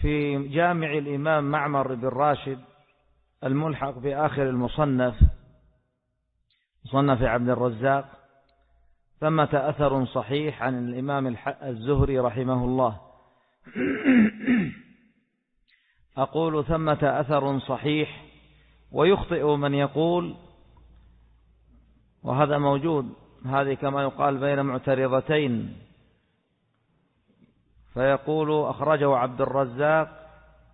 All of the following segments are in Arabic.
في جامع الإمام معمر بن راشد الملحق بآخر المصنف، مصنف عبد الرزاق، ثمة أثر صحيح عن الإمام الزهري رحمه الله. أقول ثمة أثر صحيح، ويخطئ من يقول، وهذا موجود، هذه كما يقال بين معترضتين، فيقول أخرجه عبد الرزاق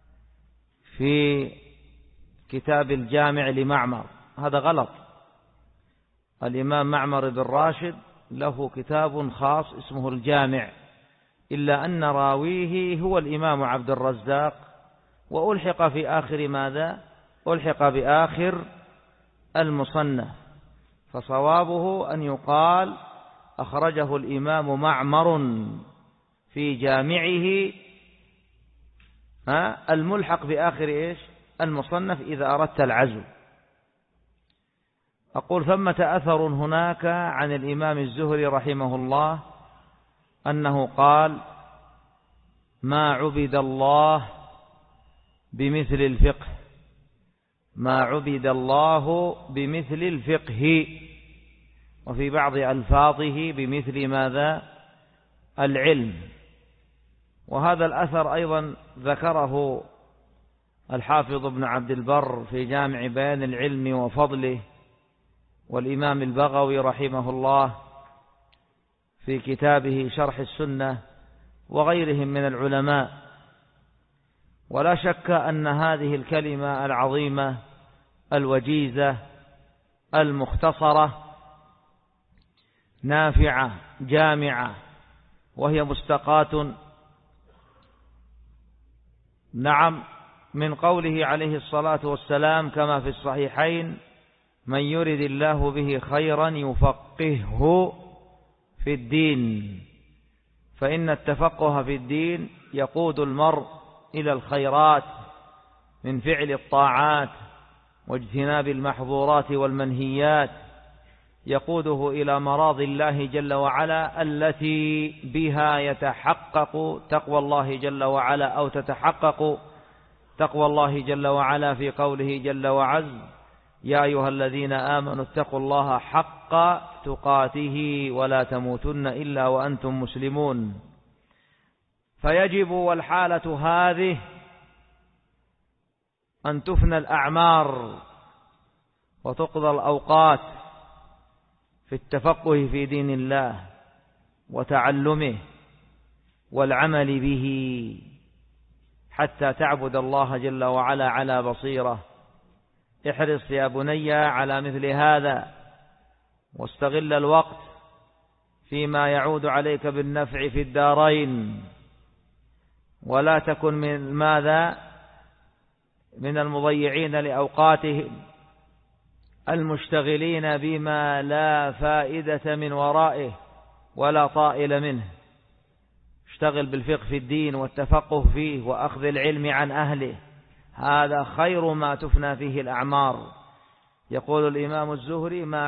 في كتاب الجامع لمعمر. هذا غلط. الإمام معمر بن راشد له كتاب خاص اسمه الجامع، إلا أن راويه هو الإمام عبد الرزاق، وألحق في آخر ماذا؟ ألحق بآخر المصنف، فصوابه أن يقال أخرجه الإمام معمر في جامعه الملحق بآخر إيش؟ المصنف، إذا أردت العزو. أقول ثمة أثر هناك عن الإمام الزهري رحمه الله أنه قال: ما عبد الله بمثل الفقه، ما عبد الله بمثل الفقه، وفي بعض ألفاظه بمثل ماذا؟ العلم. وهذا الأثر أيضا ذكره الحافظ ابن عبد البر في جامع بيان العلم وفضله، والإمام البغوي رحمه الله في كتابه شرح السنة، وغيرهم من العلماء. ولا شك أن هذه الكلمة العظيمة الوجيزة المختصرة نافعة جامعة، وهي مستقاة نعم من قوله عليه الصلاة والسلام كما في الصحيحين: من يرد الله به خيرا يفقهه في الدين. فإن التفقه في الدين يقود المرء إلى الخيرات من فعل الطاعات واجتناب المحظورات والمنهيات، يقوده إلى مراضي الله جل وعلا التي بها يتحقق تقوى الله جل وعلا، أو تتحقق تقوى الله جل وعلا في قوله جل وعز: يا أيها الذين آمنوا اتقوا الله حق تقاته ولا تموتن إلا وأنتم مسلمون. فيجب والحالة هذه أن تفنى الأعمار وتقضى الأوقات في التفقه في دين الله وتعلمه والعمل به، حتى تعبد الله جل وعلا على بصيرة. احرص يا بني على مثل هذا، واستغل الوقت فيما يعود عليك بالنفع في الدارين، ولا تكن من ماذا؟ من المضيعين لأوقاتهم المشتغلين بما لا فائدة من ورائه ولا طائل منه. اشتغل بالفقه في الدين والتفقه فيه وأخذ العلم عن أهله، هذا خير ما تفنى فيه الأعمار. يقول الإمام الزهري: ما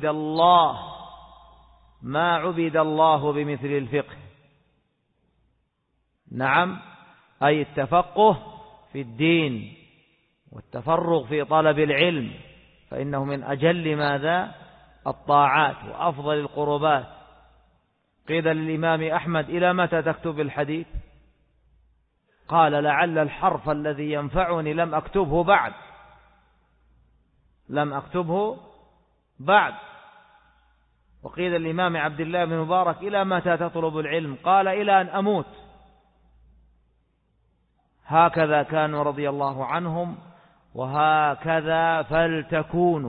عبد الله بمثل الفقه. نعم، أي التفقه في الدين والتفرغ في طلب العلم، فإنه من أجل ماذا؟ الطاعات وأفضل القربات. قيل للإمام أحمد: إلى متى تكتب الحديث؟ قال: لعل الحرف الذي ينفعني لم أكتبه بعد. وقيل للإمام عبد الله بن مبارك: إلى متى تطلب العلم؟ قال: إلى أن أموت. هكذا كانوا رضي الله عنهم، وهكذا فلتكونوا.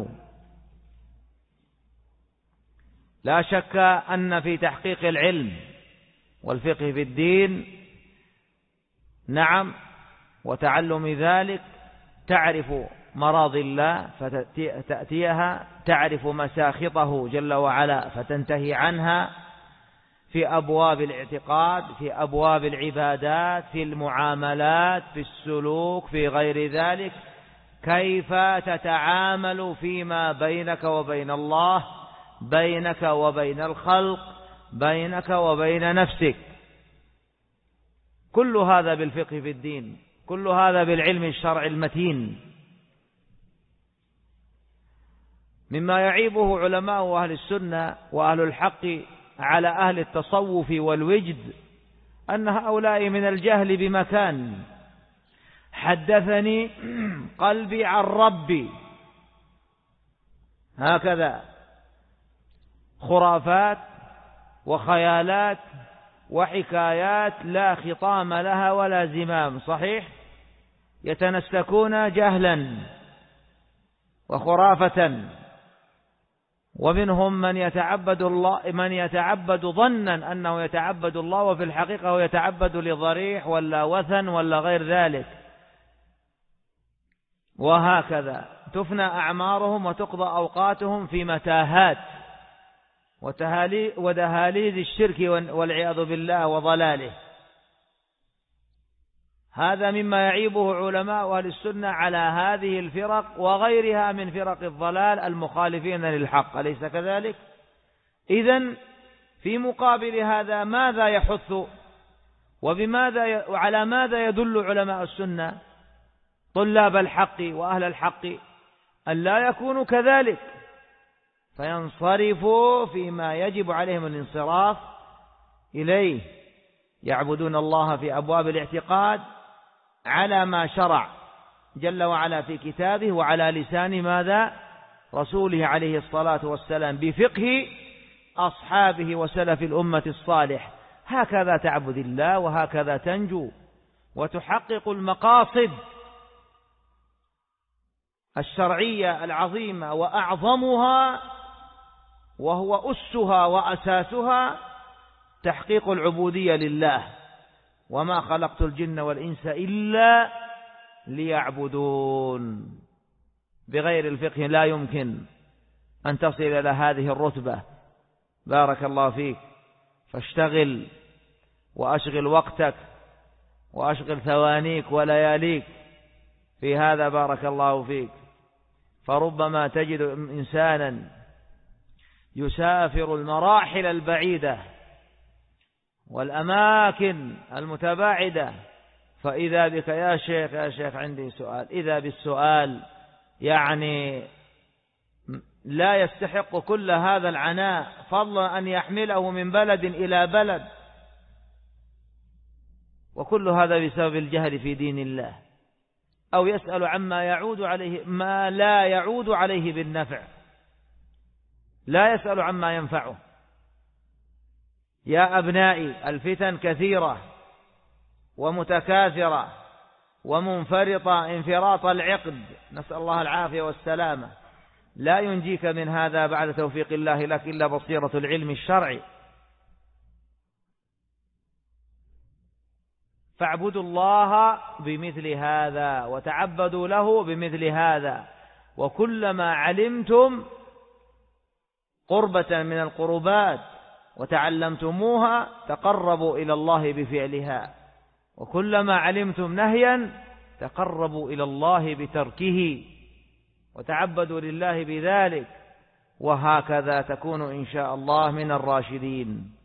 لا شك أن في تحقيق العلم والفقه في الدين نعم وتعلم ذلك تعرف مراضي الله فتأتيها، تعرف مساخطه جل وعلا فتنتهي عنها، في أبواب الاعتقاد، في أبواب العبادات، في المعاملات، في السلوك، في غير ذلك، كيف تتعامل فيما بينك وبين الله، بينك وبين الخلق، بينك وبين نفسك. كل هذا بالفقه في الدين كل هذا بالعلم الشرعي المتين. مما يعيبه علماء أهل السنة وأهل الحق على أهل التصوف والوجد أن هؤلاء من الجهل بمكان. حدثني قلبي عن ربي، هكذا خرافات وخيالات وحكايات لا خطام لها ولا زمام، صحيح؟ يتنسكون جهلا وخرافة. ومنهم من يتعبد ظنا أنه يتعبد الله، وفي الحقيقة هو يتعبد لضريح ولا وثن ولا غير ذلك. وهكذا تفنى أعمارهم وتقضى أوقاتهم في متاهات ودهاليز الشرك والعياذ بالله وضلاله. هذا مما يعيبه علماء أهل السنة على هذه الفرق وغيرها من فرق الضلال المخالفين للحق، أليس كذلك؟ إذن في مقابل هذا ماذا يحث وعلى ماذا يدل علماء السنة طلاب الحق وأهل الحق؟ أن لا يكونوا كذلك، فينصرفوا فيما يجب عليهم الانصراف إليه، يعبدون الله في أبواب الاعتقاد على ما شرع جل وعلا في كتابه وعلى لسان ماذا؟ رسوله عليه الصلاة والسلام، بفقه أصحابه وسلف الأمة الصالح. هكذا تعبد الله، وهكذا تنجو وتحقق المقاصد الشرعية العظيمة، وأعظمها وهو أسها وأساسها تحقيق العبودية لله. وما خلقت الجن والإنس إلا ليعبدون. بغير الفقه لا يمكن أن تصل إلى هذه الرتبة. بارك الله فيك. فاشتغل وأشغل وقتك وأشغل ثوانيك ولياليك في هذا، بارك الله فيك. فربما تجد إنسانا يسافر المراحل البعيدة والأماكن المتباعدة، فإذا بك يا شيخ عندي سؤال، إذا بالسؤال يعني لا يستحق كل هذا العناء، فضلا أن يحمله من بلد إلى بلد، وكل هذا بسبب الجهل في دين الله، أو يسأل عما يعود عليه ما لا يعود عليه بالنفع، لا يسأل عما ينفعه. يا أبنائي، الفتن كثيرة ومتكاثرة ومنفرطة انفراط العقد، نسأل الله العافية والسلامة. لا ينجيك من هذا بعد توفيق الله لك إلا بصيرة العلم الشرعي. فاعبدوا الله بمثل هذا وتعبدوا له بمثل هذا، وكلما علمتم قربة من القربات وتعلمتموها تقربوا إلى الله بفعلها، وكلما علمتم نهيا تقربوا إلى الله بتركه وتعبدوا لله بذلك، وهكذا تكون إن شاء الله من الراشدين.